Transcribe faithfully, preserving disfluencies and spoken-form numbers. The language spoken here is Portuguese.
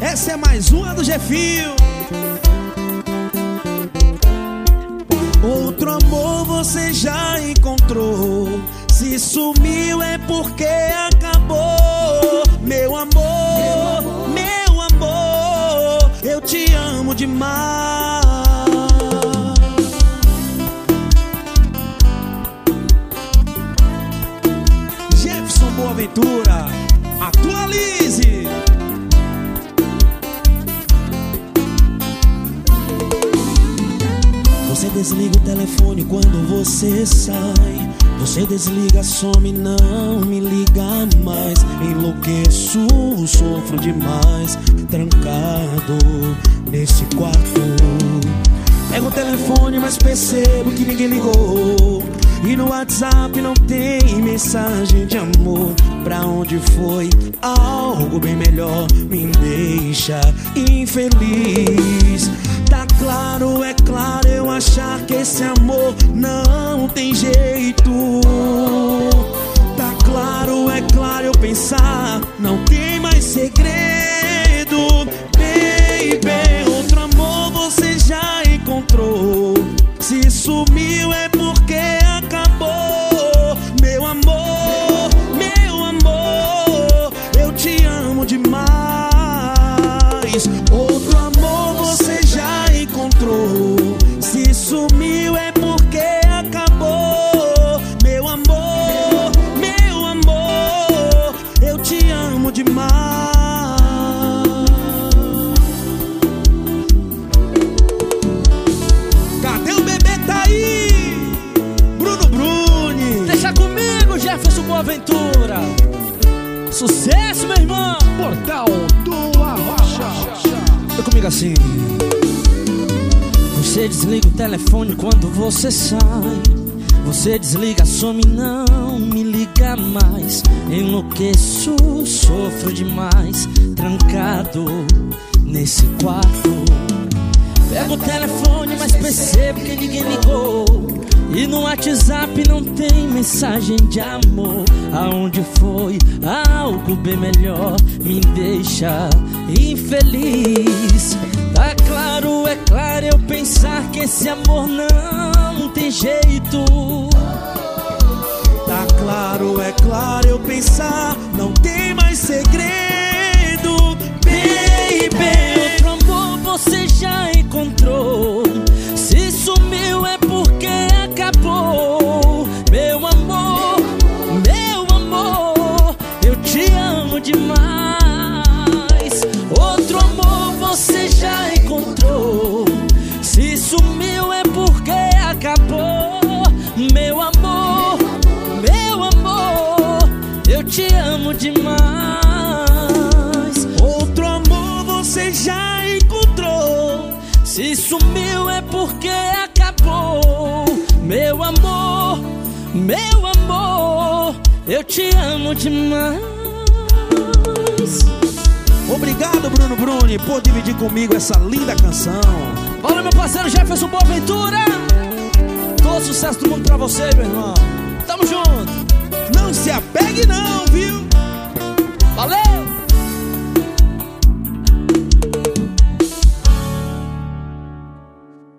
Essa é mais uma do Jefinho. Outro amor você já encontrou. Se sumiu é porque acabou. Meu amor, meu amor, eu te amo demais. Jefferson Boaventura, atualize. Você desliga o telefone quando você sai. Você desliga, some, não me liga mais. Enlouqueço, sofro demais, trancado nesse quarto. Pego o telefone, mas percebo que ninguém ligou. E no WhatsApp não tem mensagem de amor. Pra onde foi? Algo bem melhor me deixa infeliz. Tá claro, é claro, eu achar que esse amor não tem jeito. Tá claro, é claro, eu pensar não tem mais segredo. Baby, outro amor você já encontrou. Se sumiu é porque acabou. Meu amor, meu amor, eu te amo demais. Outro amor você já encontrou. Se sumiu é porque acabou. Meu amor, meu amor, eu te amo demais. Cadê o bebê? Tá aí, Bruno Bruni. Deixa comigo, Jefferson Boaventura. Sucesso, meu irmão. Portal do Arrocha. Tô comigo assim. Você desliga o telefone quando você sai. Você desliga, some, não me liga mais. Enlouqueço, sofro demais, trancado nesse quarto. Pego o telefone, mas percebo que ninguém ligou. E no WhatsApp não tem mensagem de amor. Aonde foi? Algo bem melhor me deixa infeliz. Tá claro, é claro, eu pensar que esse amor não tem jeito. Tá claro, é claro, eu pensar não tem mais segredo. Baby, outro amor você já encontrou. Se sumiu é porque acabou. Meu amor, meu amor, eu te amo demais. Outro amor você já encontrou. Se sumiu é porque acabou. Meu amor, meu amor, eu te amo demais. Outro amor você já encontrou. Se sumiu é porque acabou. Meu amor, meu amor, eu te amo demais. Obrigado, Bruno Bruni, por dividir comigo essa linda canção. Valeu, meu parceiro Jefferson Boaventura. Todo sucesso do mundo pra você, meu irmão. Tamo junto. Não se apegue não, viu? Valeu.